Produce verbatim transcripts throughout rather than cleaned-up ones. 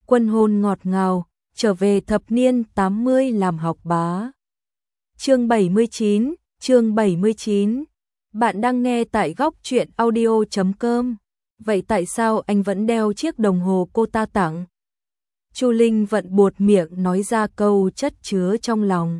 Quân hôn ngọt ngào, trở về thập niên tám mươi làm học bá. Chương bảy mươi chín, chương bảy mươi chín. Bạn đang nghe tại góc truyện audio chấm com. Vậy tại sao anh vẫn đeo chiếc đồng hồ cô ta tặng? Chu Linh Vận buột miệng nói ra câu chất chứa trong lòng.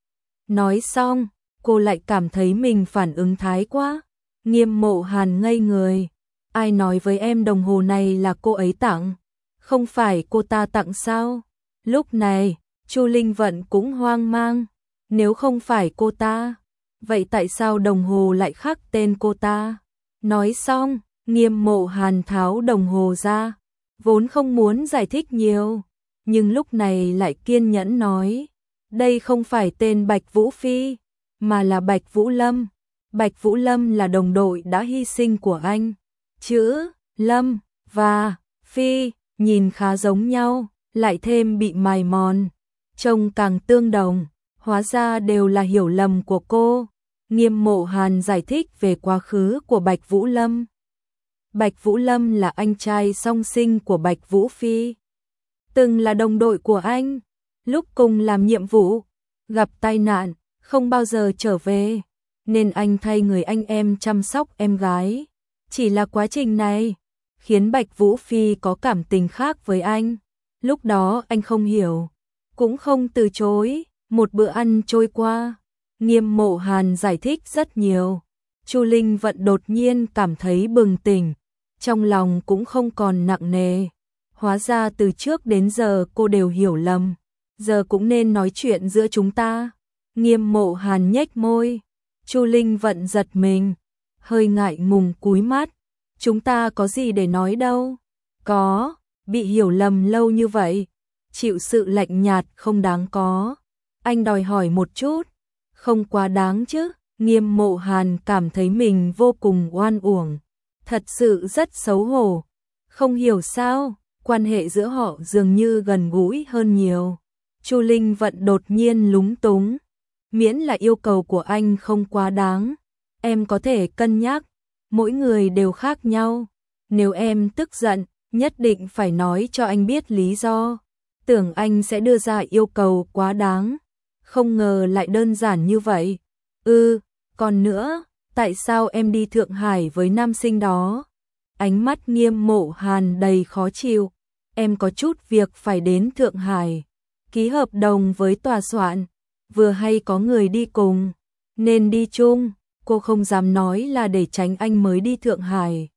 Nói xong, cô lại cảm thấy mình phản ứng thái quá. Nghiêm Mộ Hàn ngây người. Ai nói với em đồng hồ này là cô ấy tặng? Không phải cô ta tặng sao? Lúc này, Chu Linh Vận cũng hoang mang. Nếu không phải cô ta, vậy tại sao đồng hồ lại khắc tên cô ta? Nói xong, Nghiêm Mộ Hàn tháo đồng hồ ra, vốn không muốn giải thích nhiều, nhưng lúc này lại kiên nhẫn nói, đây không phải tên Bạch Vũ Phi, mà là Bạch Vũ Lâm. Bạch Vũ Lâm là đồng đội đã hy sinh của anh. Chữ Lâm và Phi nhìn khá giống nhau, lại thêm bị mài mòn, trông càng tương đồng, hóa ra đều là hiểu lầm của cô. Nghiêm Mộ Hàn giải thích về quá khứ của Bạch Vũ Lâm. Bạch Vũ Lâm là anh trai song sinh của Bạch Vũ Phi, từng là đồng đội của anh, lúc cùng làm nhiệm vụ, gặp tai nạn, không bao giờ trở về, nên anh thay người anh em chăm sóc em gái. Chỉ là quá trình này khiến Bạch Vũ Phi có cảm tình khác với anh. Lúc đó anh không hiểu, cũng không từ chối. Một bữa ăn trôi qua, Nghiêm Mộ Hàn giải thích rất nhiều. Chu Linh Vận đột nhiên cảm thấy bừng tỉnh, trong lòng cũng không còn nặng nề. Hóa ra từ trước đến giờ cô đều hiểu lầm, giờ cũng nên nói chuyện giữa chúng ta. Nghiêm Mộ Hàn nhếch môi. Chu Linh Vận giật mình, hơi ngại ngùng cúi mắt. Chúng ta có gì để nói đâu? Có, bị hiểu lầm lâu như vậy, chịu sự lạnh nhạt không đáng có. Anh đòi hỏi một chút, không quá đáng chứ? Nghiêm Mộ Hàn cảm thấy mình vô cùng oan uổng, thật sự rất xấu hổ. Không hiểu sao, quan hệ giữa họ dường như gần gũi hơn nhiều. Chu Linh Vận đột nhiên lúng túng. Miễn là yêu cầu của anh không quá đáng, em có thể cân nhắc. Mỗi người đều khác nhau. Nếu em tức giận, nhất định phải nói cho anh biết lý do. Tưởng anh sẽ đưa ra yêu cầu quá đáng, không ngờ lại đơn giản như vậy. Ừ, còn nữa, tại sao em đi Thượng Hải với nam sinh đó? Ánh mắt Nghiêm Mộ Hàn đầy khó chịu. Em có chút việc phải đến Thượng Hải, ký hợp đồng với tòa soạn, vừa hay có người đi cùng, nên đi chung. Cô không dám nói là để tránh anh mới đi Thượng Hải.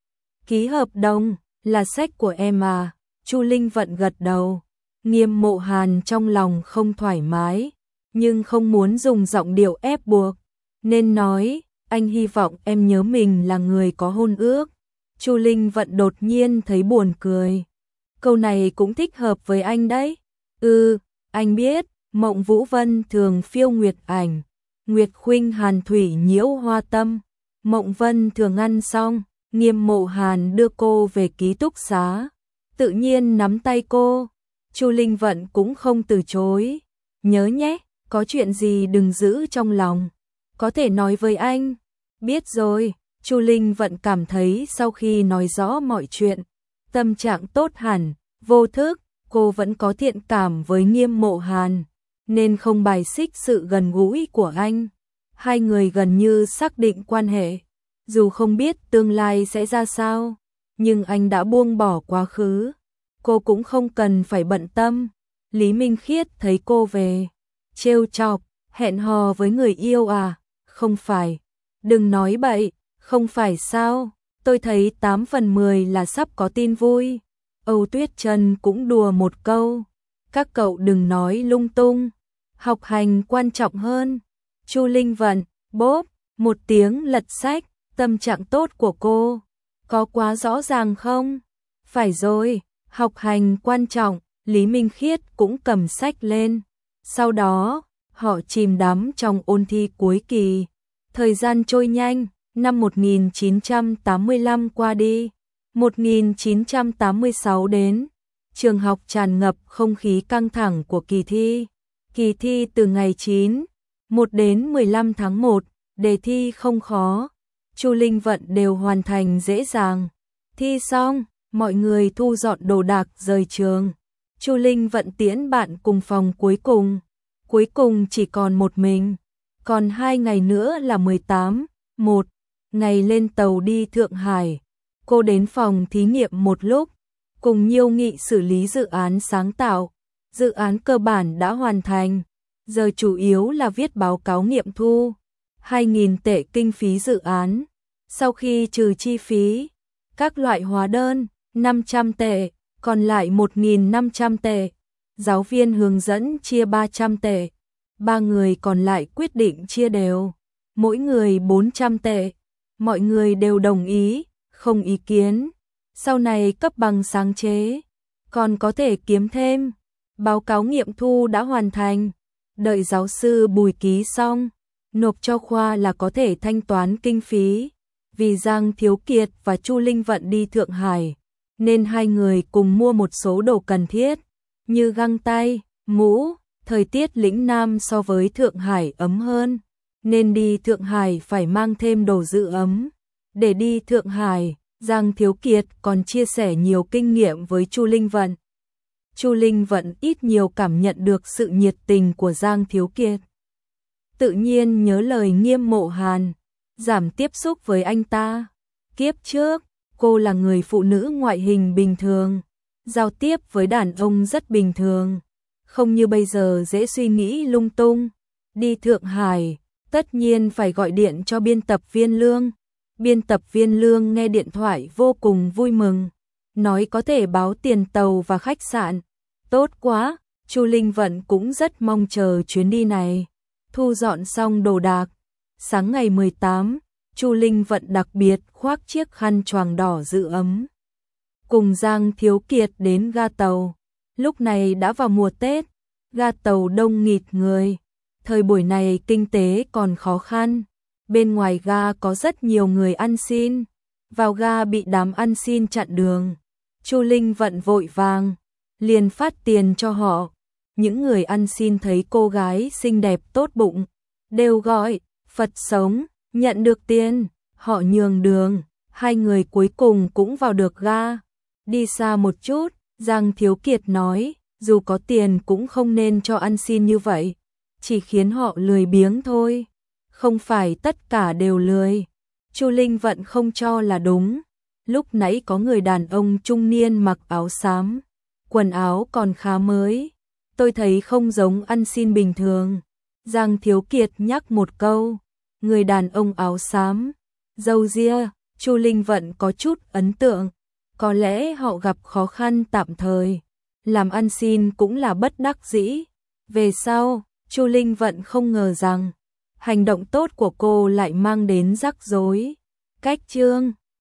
Ký hợp đồng, là sách của em à? Chu Linh Vận gật đầu. Nghiêm Mộ Hàn trong lòng không thoải mái, nhưng không muốn dùng giọng điệu ép buộc, nên nói, anh hy vọng em nhớ mình là người có hôn ước. Chu Linh Vận đột nhiên thấy buồn cười. Câu này cũng thích hợp với anh đấy. Ừ, anh biết, Mộng Vũ Vân thường phiêu nguyệt ảnh, Nguyệt khuynh hàn thủy nhiễu hoa tâm. Mộng Vân thường ăn xong, Nghiêm Mộ Hàn đưa cô về ký túc xá, tự nhiên nắm tay cô. Chu Linh Vận cũng không từ chối. Nhớ nhé, có chuyện gì đừng giữ trong lòng, có thể nói với anh. Biết rồi. Chu Linh Vận cảm thấy sau khi nói rõ mọi chuyện, tâm trạng tốt hẳn. Vô thức, cô vẫn có thiện cảm với Nghiêm Mộ Hàn, nên không bài xích sự gần gũi của anh. Hai người gần như xác định quan hệ, dù không biết tương lai sẽ ra sao, nhưng anh đã buông bỏ quá khứ, cô cũng không cần phải bận tâm. Lý Minh Khiết thấy cô về, trêu chọc, hẹn hò với người yêu à? Không phải, đừng nói bậy. Không phải sao, tôi thấy tám phần mười là sắp có tin vui. Âu Tuyết Trân cũng đùa một câu, các cậu đừng nói lung tung, học hành quan trọng hơn. Chu Linh Vận, bốp, một tiếng lật sách. Tâm trạng tốt của cô có quá rõ ràng không? Phải rồi, học hành quan trọng. Lý Minh Khiết cũng cầm sách lên. Sau đó, họ chìm đắm trong ôn thi cuối kỳ. Thời gian trôi nhanh, năm một nghìn chín trăm tám mươi lăm qua đi, một nghìn chín trăm tám mươi sáu đến. Trường học tràn ngập không khí căng thẳng của kỳ thi. Kỳ thi từ ngày chín, một đến mười lăm tháng một, đề thi không khó. Chu Linh Vận đều hoàn thành dễ dàng. Thi xong, mọi người thu dọn đồ đạc rời trường. Chu Linh Vận tiễn bạn cùng phòng cuối cùng. Cuối cùng chỉ còn một mình. Còn hai ngày nữa là mười tám, một ngày lên tàu đi Thượng Hải. Cô đến phòng thí nghiệm một lúc, cùng Nhiêu Nghị xử lý dự án sáng tạo. Dự án cơ bản đã hoàn thành, giờ chủ yếu là viết báo cáo nghiệm thu. hai nghìn tệ kinh phí dự án. Sau khi trừ chi phí, các loại hóa đơn, năm trăm tệ, còn lại một nghìn năm trăm tệ. Giáo viên hướng dẫn chia ba trăm tệ. Ba người còn lại quyết định chia đều, mỗi người bốn trăm tệ. Mọi người đều đồng ý, không ý kiến. Sau này cấp bằng sáng chế, còn có thể kiếm thêm. Báo cáo nghiệm thu đã hoàn thành, đợi giáo sư Bùi ký xong, nộp cho khoa là có thể thanh toán kinh phí. Vì Giang Thiếu Kiệt và Chu Linh Vận đi Thượng Hải, nên hai người cùng mua một số đồ cần thiết, như găng tay, mũ. Thời tiết lĩnh Nam so với Thượng Hải ấm hơn, nên đi Thượng Hải phải mang thêm đồ giữ ấm. Để đi Thượng Hải, Giang Thiếu Kiệt còn chia sẻ nhiều kinh nghiệm với Chu Linh Vận. Chu Linh Vận ít nhiều cảm nhận được sự nhiệt tình của Giang Thiếu Kiệt. Tự nhiên nhớ lời Nghiêm Mộ Hàn, giảm tiếp xúc với anh ta. Kiếp trước, cô là người phụ nữ ngoại hình bình thường, giao tiếp với đàn ông rất bình thường. Không như bây giờ dễ suy nghĩ lung tung. Đi Thượng Hải, tất nhiên phải gọi điện cho biên tập viên Lương. Biên tập viên Lương nghe điện thoại vô cùng vui mừng, nói có thể báo tiền tàu và khách sạn. Tốt quá, Chu Linh Vận cũng rất mong chờ chuyến đi này. Thu dọn xong đồ đạc, sáng ngày mười tám, Chu Linh Vận đặc biệt khoác chiếc khăn choàng đỏ giữ ấm, cùng Giang Thiếu Kiệt đến ga tàu. Lúc này đã vào mùa Tết, ga tàu đông nghịt người. Thời buổi này kinh tế còn khó khăn, bên ngoài ga có rất nhiều người ăn xin. Vào ga bị đám ăn xin chặn đường. Chu Linh Vận vội vàng, liền phát tiền cho họ. Những người ăn xin thấy cô gái xinh đẹp tốt bụng, đều gọi Phật sống, nhận được tiền, họ nhường đường. Hai người cuối cùng cũng vào được ga. Đi xa một chút, Giang Thiếu Kiệt nói, dù có tiền cũng không nên cho ăn xin như vậy, chỉ khiến họ lười biếng thôi. Không phải tất cả đều lười. Chu Linh Vận không cho là đúng. Lúc nãy có người đàn ông trung niên mặc áo xám, quần áo còn khá mới, tôi thấy không giống ăn xin bình thường. Giang Thiếu Kiệt nhắc một câu, người đàn ông áo xám, râu ria. Chu Linh Vận có chút ấn tượng, có lẽ họ gặp khó khăn tạm thời, làm ăn xin cũng là bất đắc dĩ. Về sau, Chu Linh Vận không ngờ rằng hành động tốt của cô lại mang đến rắc rối. Cách chương